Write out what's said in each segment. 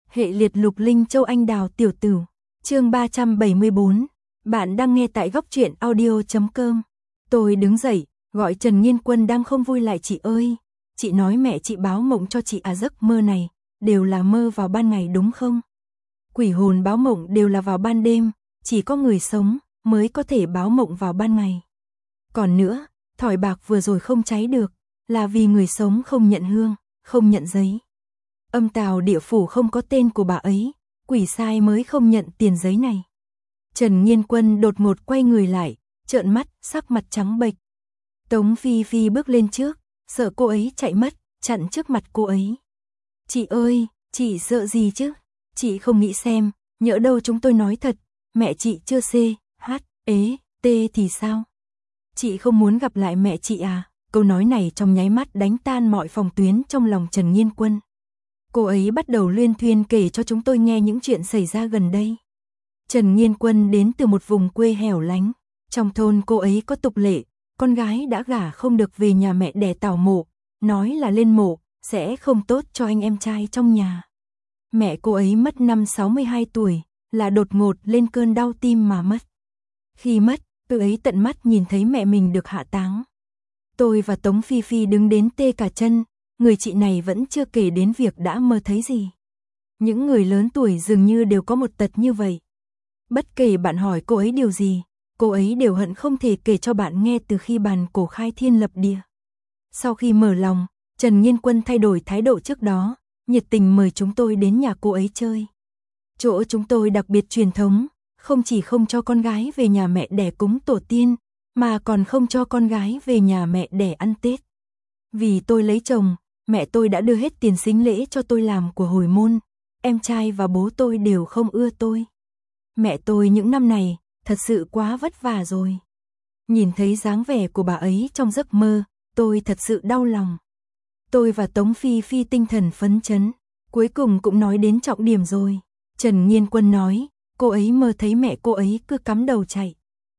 Hệ liệt Lục Linh Châu Anh Đào Tiểu Tử. Chương 374. Bạn đang nghe tại góc truyện audio.com. Tôi đứng dậy, gọi Trần Nghiên Quân đang không vui lại. Chị ơi, chị nói mẹ chị báo mộng cho chị à? Giấc mơ này đều là mơ vào ban ngày đúng không? Quỷ hồn báo mộng đều là vào ban đêm, chỉ có người sống mới có thể báo mộng vào ban ngày. Còn nữa, thỏi bạc vừa rồi không cháy được, là vì người sống không nhận hương, không nhận giấy. Âm tào địa phủ không có tên của bà ấy, quỷ sai mới không nhận tiền giấy này. Trần Nghiên Quân đột ngột quay người lại, trợn mắt, sắc mặt trắng bệch. Tống Phi Phi bước lên trước, sợ cô ấy chạy mất, chặn trước mặt cô ấy. Chị ơi, chị sợ gì chứ? Chị không nghĩ xem, nhỡ đâu chúng tôi nói thật, mẹ chị chưa C, H, ế, T thì sao? Chị không muốn gặp lại mẹ chị à? Câu nói này trong nháy mắt đánh tan mọi phòng tuyến trong lòng Trần Nghiên Quân. Cô ấy bắt đầu luyên thuyên kể cho chúng tôi nghe những chuyện xảy ra gần đây. Trần Nghiên Quân đến từ một vùng quê hẻo lánh. Trong thôn cô ấy có tục lệ, con gái đã gả không được về nhà mẹ đẻ tảo mộ, nói là lên mộ, sẽ không tốt cho anh em trai trong nhà. Mẹ cô ấy mất năm 62 tuổi, là đột ngột lên cơn đau tim mà mất. Khi mất, tôi ấy tận mắt nhìn thấy mẹ mình được hạ táng. Tôi và Tống Phi Phi đứng đến tê cả chân, người chị này vẫn chưa kể đến việc đã mơ thấy gì. Những người lớn tuổi dường như đều có một tật như vậy. Bất kể bạn hỏi cô ấy điều gì, cô ấy đều hận không thể kể cho bạn nghe từ khi bàn cổ khai thiên lập địa. Sau khi mở lòng, Trần Nghiên Quân thay đổi thái độ trước đó, nhiệt tình mời chúng tôi đến nhà cô ấy chơi. Chỗ chúng tôi đặc biệt truyền thống, không chỉ không cho con gái về nhà mẹ đẻ cúng tổ tiên, mà còn không cho con gái về nhà mẹ đẻ ăn Tết. Vì tôi lấy chồng, mẹ tôi đã đưa hết tiền sính lễ cho tôi làm của hồi môn, em trai và bố tôi đều không ưa tôi. Mẹ tôi những năm này, thật sự quá vất vả rồi. Nhìn thấy dáng vẻ của bà ấy trong giấc mơ, tôi thật sự đau lòng. Tôi và Tống Phi Phi tinh thần phấn chấn, cuối cùng cũng nói đến trọng điểm rồi. Trần Nghiên Quân nói, cô ấy mơ thấy mẹ cô ấy cứ cắm đầu chạy.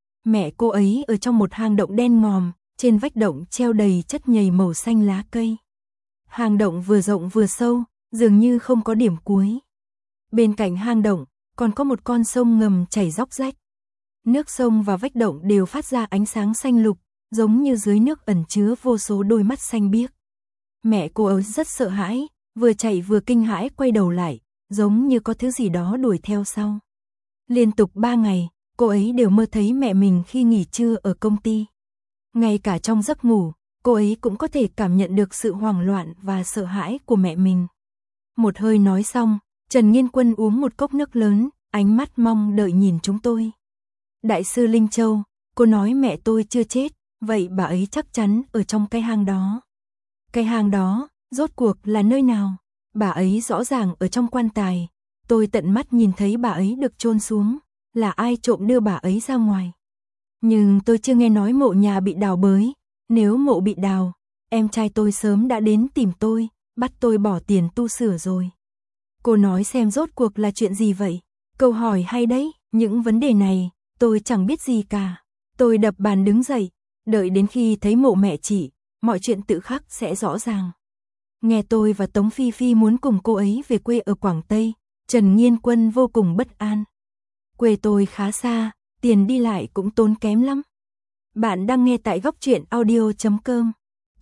Mẹ cô ấy ở trong một hang động đen ngòm, trên vách động treo đầy chất nhầy màu xanh lá cây. Hang động vừa rộng vừa sâu, dường như không có điểm cuối. Bên cạnh hang động, còn có một con sông ngầm chảy róc rách. Nước sông và vách động đều phát ra ánh sáng xanh lục, giống như dưới nước ẩn chứa vô số đôi mắt xanh biếc. Mẹ cô ấy rất sợ hãi, vừa chạy vừa kinh hãi quay đầu lại, giống như có thứ gì đó đuổi theo sau. Liên tục 3 ngày, cô ấy đều mơ thấy mẹ mình khi nghỉ trưa ở công ty. Ngay cả trong giấc ngủ, cô ấy cũng có thể cảm nhận được sự hoảng loạn và sợ hãi của mẹ mình. Một hơi nói xong, Trần Nghiên Quân uống một cốc nước lớn, ánh mắt mong đợi nhìn chúng tôi. Đại sư Linh Châu, cô nói mẹ tôi chưa chết, vậy bà ấy chắc chắn ở trong cái hang đó. Cái hang đó, rốt cuộc là nơi nào? Bà ấy rõ ràng ở trong quan tài. Tôi tận mắt nhìn thấy bà ấy được chôn xuống, là ai trộm đưa bà ấy ra ngoài. Nhưng tôi chưa nghe nói mộ nhà bị đào bới, nếu mộ bị đào, em trai tôi sớm đã đến tìm tôi, bắt tôi bỏ tiền tu sửa rồi. Cô nói xem rốt cuộc là chuyện gì vậy? Câu hỏi hay đấy, những vấn đề này, tôi chẳng biết gì cả. Tôi đập bàn đứng dậy, đợi đến khi thấy mộ mẹ chị, mọi chuyện tự khắc sẽ rõ ràng. Nghe tôi và Tống Phi Phi muốn cùng cô ấy về quê ở Quảng Tây, Trần Nghiên Quân vô cùng bất an. Quê tôi khá xa, tiền đi lại cũng tốn kém lắm. Bạn đang nghe tại góc truyện audio.com.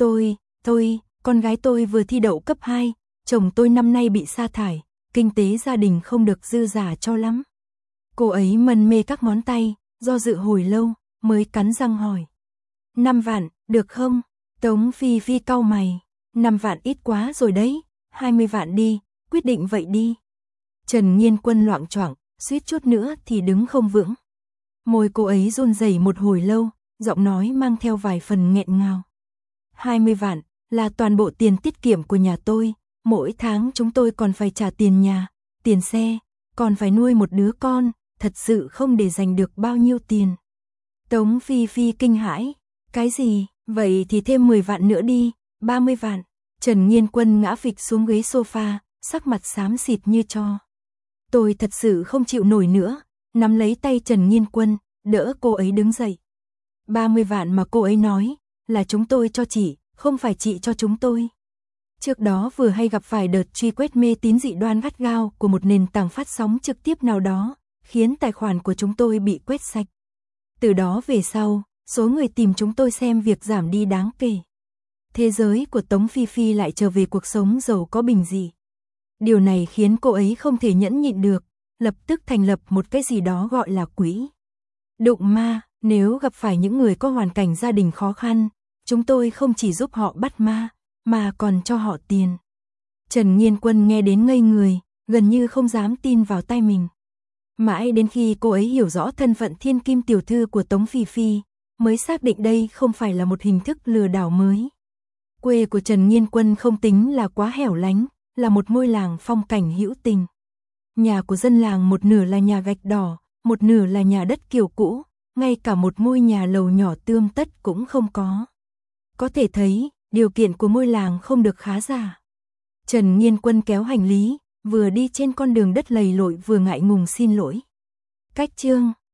Con gái tôi vừa thi đậu cấp 2, chồng tôi năm nay bị sa thải, kinh tế gia đình không được dư dả cho lắm. Cô ấy mân mê các ngón tay, do dự hồi lâu, mới cắn răng hỏi. 5 vạn, được không? Tống Phi Phi cau mày. 5 vạn ít quá rồi đấy, 20 vạn đi, quyết định vậy đi. Trần Nghiên Quân loạng choạng, suýt chút nữa thì đứng không vững. Môi cô ấy run rẩy một hồi lâu, giọng nói mang theo vài phần nghẹn ngào. 20 vạn, là toàn bộ tiền tiết kiệm của nhà tôi, mỗi tháng chúng tôi còn phải trả tiền nhà, tiền xe, còn phải nuôi một đứa con, thật sự không để dành được bao nhiêu tiền. Tống Phi Phi kinh hãi, cái gì, vậy thì thêm 10 vạn nữa đi, 30 vạn. Trần Nghiên Quân ngã phịch xuống ghế sofa, sắc mặt xám xịt như tro. Tôi thật sự không chịu nổi nữa, nắm lấy tay Trần Nghiên Quân, đỡ cô ấy đứng dậy. 30 vạn mà cô ấy nói, là chúng tôi cho chị, không phải chị cho chúng tôi. Trước đó vừa hay gặp phải đợt truy quét mê tín dị đoan gắt gao của một nền tảng phát sóng trực tiếp nào đó, khiến tài khoản của chúng tôi bị quét sạch. Từ đó về sau, số người tìm chúng tôi xem việc giảm đi đáng kể. Thế giới của Tống Phi Phi lại trở về cuộc sống giàu có bình dị. Điều này khiến cô ấy không thể nhẫn nhịn được, lập tức thành lập một cái gì đó gọi là quỹ đụng ma. Nếu gặp phải những người có hoàn cảnh gia đình khó khăn, chúng tôi không chỉ giúp họ bắt ma, mà còn cho họ tiền. Trần Nghiên Quân nghe đến ngây người, gần như không dám tin vào tai mình. Mãi đến khi cô ấy hiểu rõ thân phận thiên kim tiểu thư của Tống Phi Phi, mới xác định đây không phải là một hình thức lừa đảo mới. Quê của Trần Nghiên Quân không tính là quá hẻo lánh, là một ngôi làng phong cảnh hữu tình. Nhà của dân làng một nửa là nhà gạch đỏ, một nửa là nhà đất kiểu cũ, ngay cả một ngôi nhà lầu nhỏ tươm tất cũng không có. Có thể thấy, điều kiện của ngôi làng không được khá giả. Trần Nghiên Quân kéo hành lý, vừa đi trên con đường đất lầy lội vừa ngại ngùng xin lỗi. Cách chương